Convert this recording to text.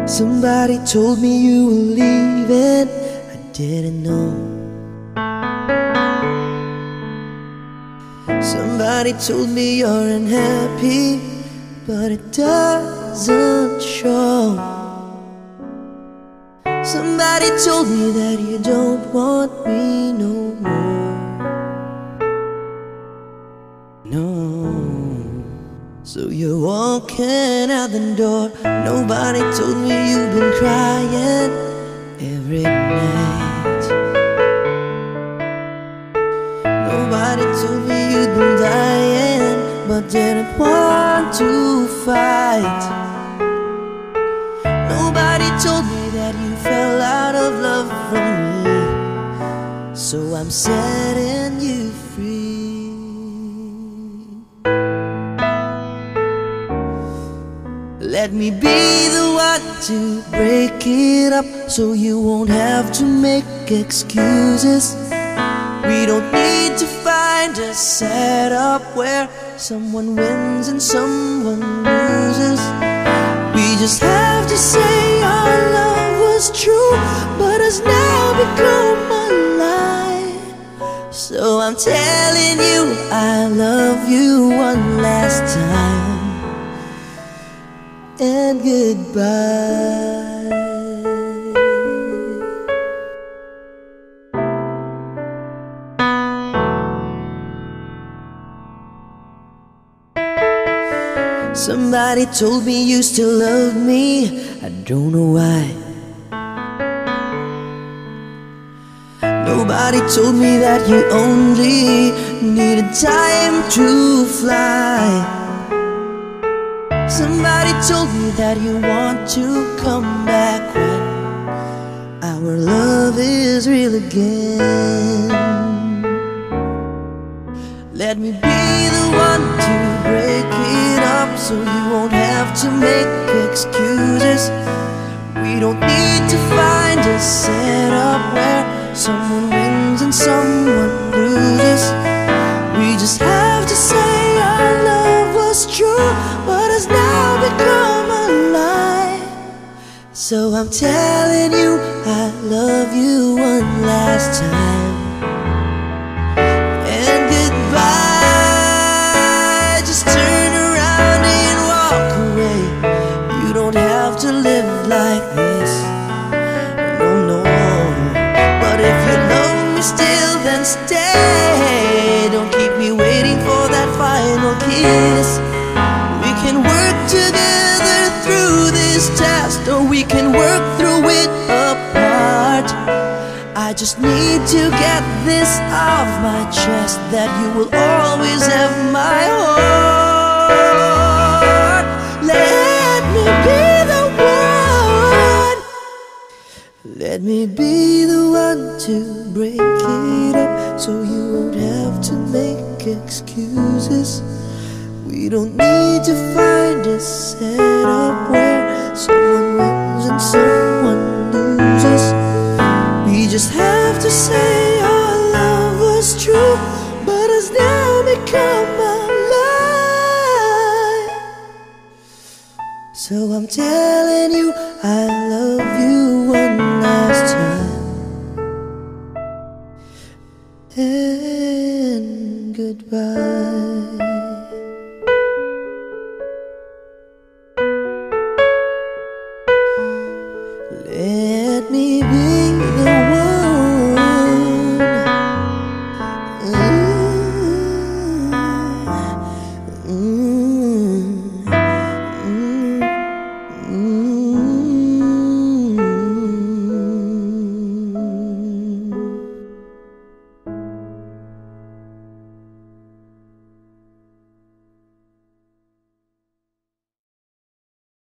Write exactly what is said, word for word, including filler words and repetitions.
Somebody told me you were leaving, I didn't know. Somebody told me you're unhappy, but it doesn't show. Somebody told me that you don't want me no more. No. So you're walking out the door. Nobody told me you've been crying every night. Nobody told me you'd been dying, but didn't want to fight. Nobody told me that you fell out of love from me, so I'm setting you free. Let me be the one to break it up, so you won't have to make excuses. We don't need to find a setup where someone wins and someone loses. We just have to say our love was true, but has now become a lie. So I'm telling you I love you one last time, and goodbye. Somebody told me you still love me, I don't know why. Nobody told me that you only needed time to fly. Somebody told me that you want to come back when our love is real again. Let me be the one to break it up, so you won't have to make excuses. We don't need to find a setup where someone wins and someone loses. We just have to say our love was true, but has now become a lie. So I'm telling you I love you one last time, and goodbye. Just turn around and walk away. You don't have to live like this, no, no. But if you love me still, then stay. Don't keep me waiting for that final kiss. We can work together through this test, or we can work through it apart. I just need to get this off my chest, that you will always have my heart. Let me be the one. Let me be the one to break it up, so you won't have to make excuses. We don't need to find a setup where someone wins and someone loses. We just have to say our love was true, but has now become a lie. So I'm telling you I love you one last time, and goodbye. Let me be